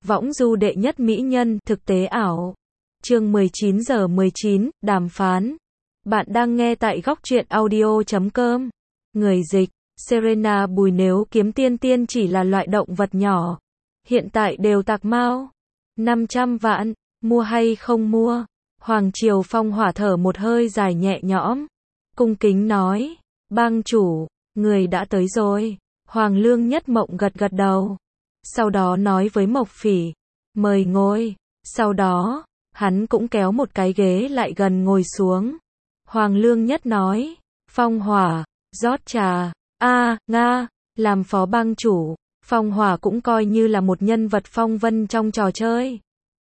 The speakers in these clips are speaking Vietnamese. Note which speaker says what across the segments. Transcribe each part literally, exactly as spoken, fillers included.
Speaker 1: Võng du đệ nhất mỹ nhân, thực tế ảo. Chương mười chín giờ mười chín, đàm phán. Bạn đang nghe tại góc truyện audio chấm com. Người dịch, Serena Bùi. Nếu kiếm tiên tiên chỉ là loại động vật nhỏ, hiện tại đều tạc mao. năm trăm vạn, mua hay không mua? Hoàng Triều Phong hỏa thở một hơi dài nhẹ nhõm. Cung kính nói, bang chủ, người đã tới rồi. Hoàng Lương Nhất Mộng gật gật đầu. Sau đó nói với Mộc Phỉ, mời ngồi. Sau đó, hắn cũng kéo một cái ghế lại gần ngồi xuống. Hoàng Lương Nhất nói, Phong Hỏa, rót trà. A, Nga, làm phó bang chủ, Phong Hỏa cũng coi như là một nhân vật phong vân trong trò chơi.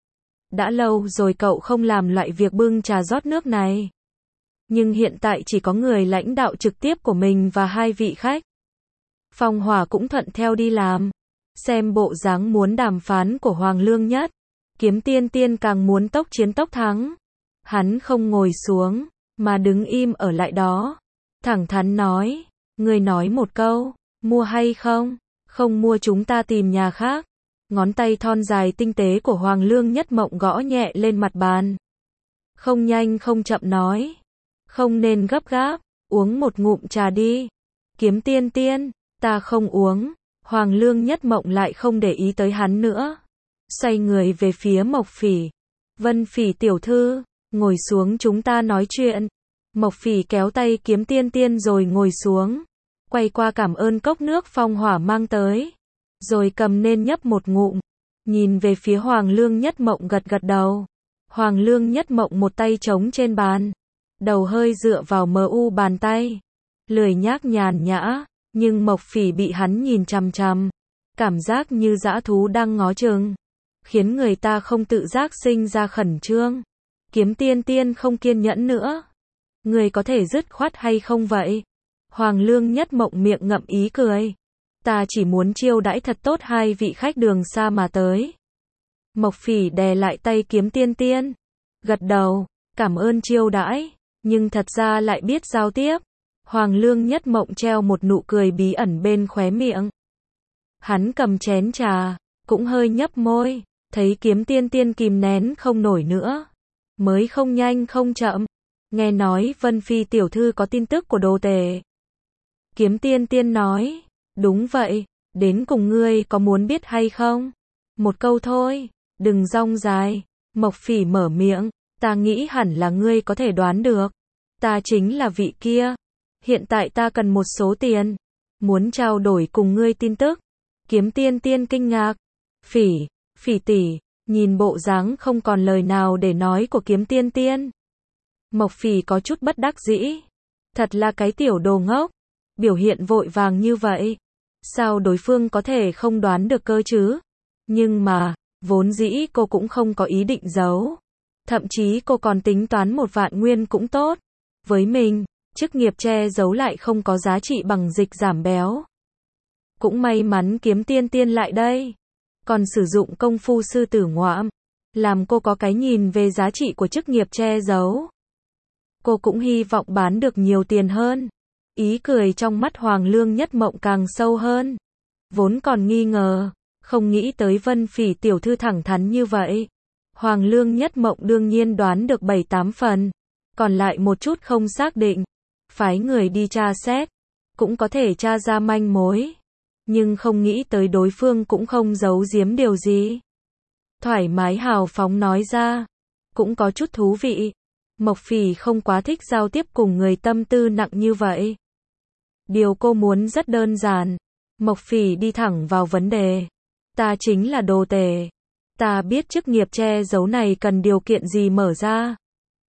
Speaker 1: Đã lâu rồi cậu không làm loại việc bưng trà rót nước này. Nhưng hiện tại chỉ có người lãnh đạo trực tiếp của mình và hai vị khách. Phong Hỏa cũng thuận theo đi làm. Xem bộ dáng muốn đàm phán của Hoàng Lương Nhất, Kiếm Tiên Tiên càng muốn tốc chiến tốc thắng. Hắn không ngồi xuống, mà đứng im ở lại đó. Thẳng thắn nói, người nói một câu, mua hay không? Không mua chúng ta tìm nhà khác. Ngón tay thon dài tinh tế của Hoàng Lương Nhất Mộng gõ nhẹ lên mặt bàn. Không nhanh không chậm nói, không nên gấp gáp, uống một ngụm trà đi. Kiếm Tiên Tiên, ta không uống. Hoàng Lương Nhất Mộng lại không để ý tới hắn nữa. Xoay người về phía Mộc Phỉ. Vân Phỉ tiểu thư, ngồi xuống chúng ta nói chuyện. Mộc Phỉ kéo tay Kiếm Tiên Tiên rồi ngồi xuống. Quay qua cảm ơn cốc nước Phong Hỏa mang tới. Rồi cầm nên nhấp một ngụm. Nhìn về phía Hoàng Lương Nhất Mộng gật gật đầu. Hoàng Lương Nhất Mộng một tay trống trên bàn. Đầu hơi dựa vào mờ u bàn tay. Lười nhác nhàn nhã. Nhưng Mộc Phỉ bị hắn nhìn chằm chằm, cảm giác như dã thú đang ngó chừng, khiến người ta không tự giác sinh ra khẩn trương. Kiếm Tiên Tiên không kiên nhẫn nữa. Người có thể dứt khoát hay không vậy? Hoàng Lương Nhất Mộng miệng ngậm ý cười. Ta chỉ muốn chiêu đãi thật tốt hai vị khách đường xa mà tới. Mộc Phỉ đè lại tay Kiếm Tiên Tiên, gật đầu, cảm ơn chiêu đãi, nhưng thật ra lại biết giao tiếp. Hoàng Lương Nhất Mộng treo một nụ cười bí ẩn bên khóe miệng. Hắn cầm chén trà, cũng hơi nhấp môi, thấy Kiếm Tiên Tiên kìm nén không nổi nữa. Mới không nhanh không chậm. Nghe nói Vân Phi tiểu thư có tin tức của đồ tể. Kiếm Tiên Tiên nói, đúng vậy, đến cùng ngươi có muốn biết hay không? Một câu thôi, đừng rong dài. Mộc Phỉ mở miệng, ta nghĩ hẳn là ngươi có thể đoán được. Ta chính là vị kia. Hiện tại ta cần một số tiền, muốn trao đổi cùng ngươi tin tức. Kiếm Tiên Tiên kinh ngạc. Phỉ, Phỉ tỷ, nhìn bộ dáng không còn lời nào để nói của Kiếm Tiên Tiên. Mộc Phỉ có chút bất đắc dĩ. Thật là cái tiểu đồ ngốc, biểu hiện vội vàng như vậy. Sao đối phương có thể không đoán được cơ chứ? Nhưng mà, vốn dĩ cô cũng không có ý định giấu. Thậm chí cô còn tính toán một vạn nguyên cũng tốt. Với mình, chức nghiệp che giấu lại không có giá trị bằng dịch giảm béo. Cũng may mắn Kiếm Tiên Tiên lại đây. Còn sử dụng công phu sư tử ngoạm, làm cô có cái nhìn về giá trị của chức nghiệp che giấu. Cô cũng hy vọng bán được nhiều tiền hơn. Ý cười trong mắt Hoàng Lương Nhất Mộng càng sâu hơn. Vốn còn nghi ngờ, không nghĩ tới Vân Phỉ tiểu thư thẳng thắn như vậy. Hoàng Lương Nhất Mộng đương nhiên đoán được bảy tám phần. Còn lại một chút không xác định. Phái người đi tra xét, cũng có thể tra ra manh mối. Nhưng không nghĩ tới đối phương cũng không giấu giếm điều gì. Thoải mái hào phóng nói ra, cũng có chút thú vị. Mộc Phỉ không quá thích giao tiếp cùng người tâm tư nặng như vậy. Điều cô muốn rất đơn giản. Mộc Phỉ đi thẳng vào vấn đề. Ta chính là đồ tể. Ta biết chức nghiệp che giấu này cần điều kiện gì mở ra.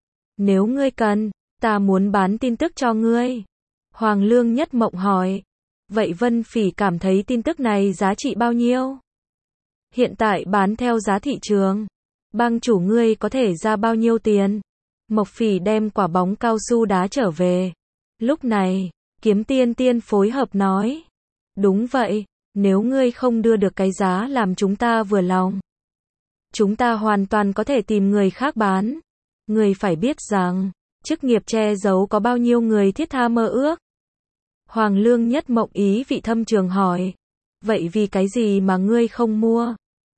Speaker 1: Nếu ngươi cần, ta muốn bán tin tức cho ngươi. Hoàng Lương Nhất Mộng hỏi. Vậy Vân Phỉ cảm thấy tin tức này giá trị bao nhiêu? Hiện tại bán theo giá thị trường. Bang chủ ngươi có thể ra bao nhiêu tiền? Mộc Phỉ đem quả bóng cao su đá trở về. Lúc này, Kiếm Tiên Tiên phối hợp nói. Đúng vậy, nếu ngươi không đưa được cái giá làm chúng ta vừa lòng, chúng ta hoàn toàn có thể tìm người khác bán. Ngươi phải biết rằng, chức nghiệp che giấu có bao nhiêu người thiết tha mơ ước. Hoàng Lương Nhất Mộng ý vị thâm trường hỏi. Vậy vì cái gì mà ngươi không mua?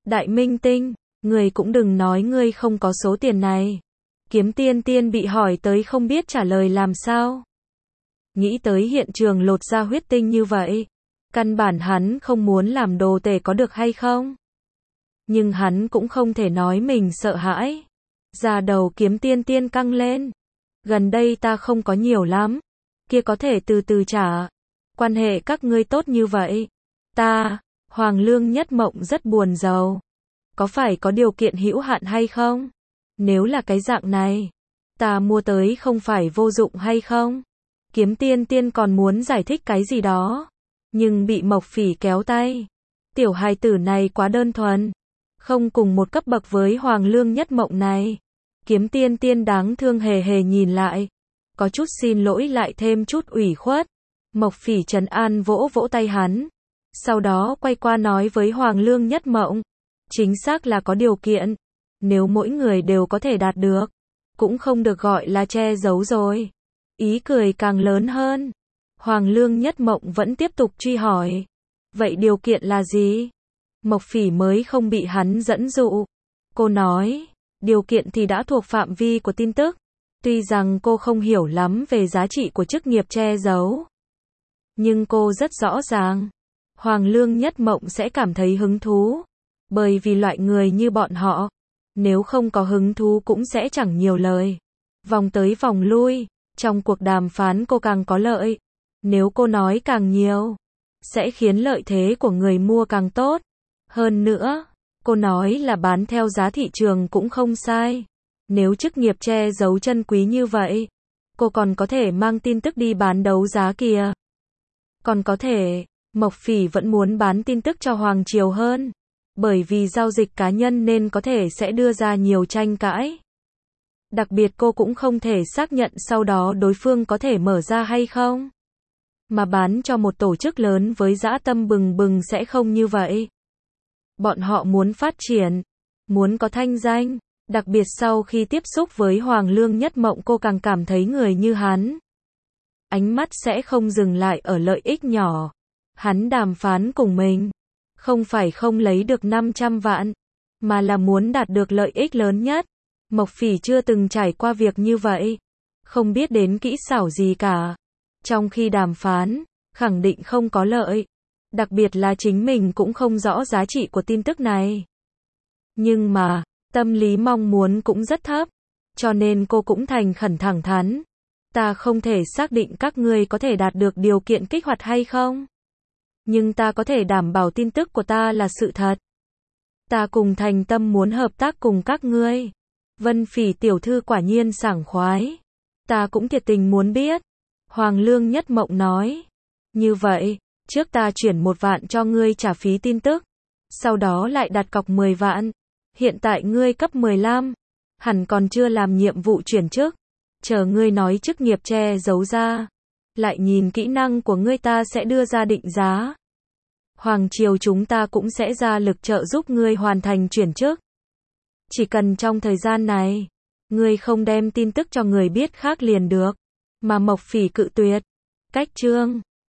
Speaker 1: Đại minh tinh, người cũng đừng nói ngươi không có số tiền này. Kiếm Tiên Tiên bị hỏi tới không biết trả lời làm sao. Nghĩ tới hiện trường lột ra huyết tinh như vậy. Căn bản hắn không muốn làm đồ tể có được hay không? Nhưng hắn cũng không thể nói mình sợ hãi. Da đầu Kiếm Tiên Tiên căng lên. Gần đây ta không có nhiều lắm. Kia có thể từ từ trả. Quan hệ các ngươi tốt như vậy. Ta, Hoàng Lương Nhất Mộng rất buồn rầu. Có phải có điều kiện hữu hạn hay không? Nếu là cái dạng này, ta mua tới không phải vô dụng hay không? Kiếm Tiên Tiên còn muốn giải thích cái gì đó. Nhưng bị Mộc Phỉ kéo tay. Tiểu hài tử này quá đơn thuần. Không cùng một cấp bậc với Hoàng Lương Nhất Mộng này. Kiếm Tiên Tiên đáng thương hề hề nhìn lại. Có chút xin lỗi lại thêm chút ủy khuất. Mộc Phỉ trấn an vỗ vỗ tay hắn. Sau đó quay qua nói với Hoàng Lương Nhất Mộng. Chính xác là có điều kiện. Nếu mỗi người đều có thể đạt được. Cũng không được gọi là che giấu rồi. Ý cười càng lớn hơn. Hoàng Lương Nhất Mộng vẫn tiếp tục truy hỏi. Vậy điều kiện là gì? Mộc Phỉ mới không bị hắn dẫn dụ. Cô nói, điều kiện thì đã thuộc phạm vi của tin tức. Tuy rằng cô không hiểu lắm về giá trị của chức nghiệp che giấu. Nhưng cô rất rõ ràng. Hoàng Lương Nhất Mộng sẽ cảm thấy hứng thú. Bởi vì loại người như bọn họ. Nếu không có hứng thú cũng sẽ chẳng nhiều lời. Vòng tới vòng lui. Trong cuộc đàm phán cô càng có lợi. Nếu cô nói càng nhiều. Sẽ khiến lợi thế của người mua càng tốt. Hơn nữa, cô nói là bán theo giá thị trường cũng không sai. Nếu chức nghiệp che giấu chân quý như vậy, cô còn có thể mang tin tức đi bán đấu giá kìa. Còn có thể, Mộc Phỉ vẫn muốn bán tin tức cho Hoàng Triều hơn. Bởi vì giao dịch cá nhân nên có thể sẽ đưa ra nhiều tranh cãi. Đặc biệt cô cũng không thể xác nhận sau đó đối phương có thể mở ra hay không. Mà bán cho một tổ chức lớn với dã tâm bừng bừng sẽ không như vậy. Bọn họ muốn phát triển, muốn có thanh danh, đặc biệt sau khi tiếp xúc với Hoàng Lương Nhất Mộng cô càng cảm thấy người như hắn. Ánh mắt sẽ không dừng lại ở lợi ích nhỏ. Hắn đàm phán cùng mình, không phải không lấy được năm trăm vạn, mà là muốn đạt được lợi ích lớn nhất. Mộc Phỉ chưa từng trải qua việc như vậy, không biết đến kỹ xảo gì cả. Trong khi đàm phán, khẳng định không có lợi. Đặc biệt là chính mình cũng không rõ giá trị của tin tức này. Nhưng mà, tâm lý mong muốn cũng rất thấp. Cho nên cô cũng thành khẩn thẳng thắn. Ta không thể xác định các ngươi có thể đạt được điều kiện kích hoạt hay không. Nhưng ta có thể đảm bảo tin tức của ta là sự thật. Ta cùng thành tâm muốn hợp tác cùng các ngươi. Vân Phỉ tiểu thư quả nhiên sảng khoái. Ta cũng thiệt tình muốn biết. Hoàng Lương Nhất Mộng nói. Như vậy, trước ta chuyển một vạn cho ngươi trả phí tin tức. Sau đó lại đặt cọc mười vạn. Hiện tại ngươi cấp mười lăm. Hẳn còn chưa làm nhiệm vụ chuyển chức. Chờ ngươi nói chức nghiệp che giấu ra. Lại nhìn kỹ năng của ngươi ta sẽ đưa ra định giá. Hoàng Triều chúng ta cũng sẽ ra lực trợ giúp ngươi hoàn thành chuyển chức. Chỉ cần trong thời gian này, ngươi không đem tin tức cho người biết khác liền được. Mà Mộc Phỉ cự tuyệt. Cách chương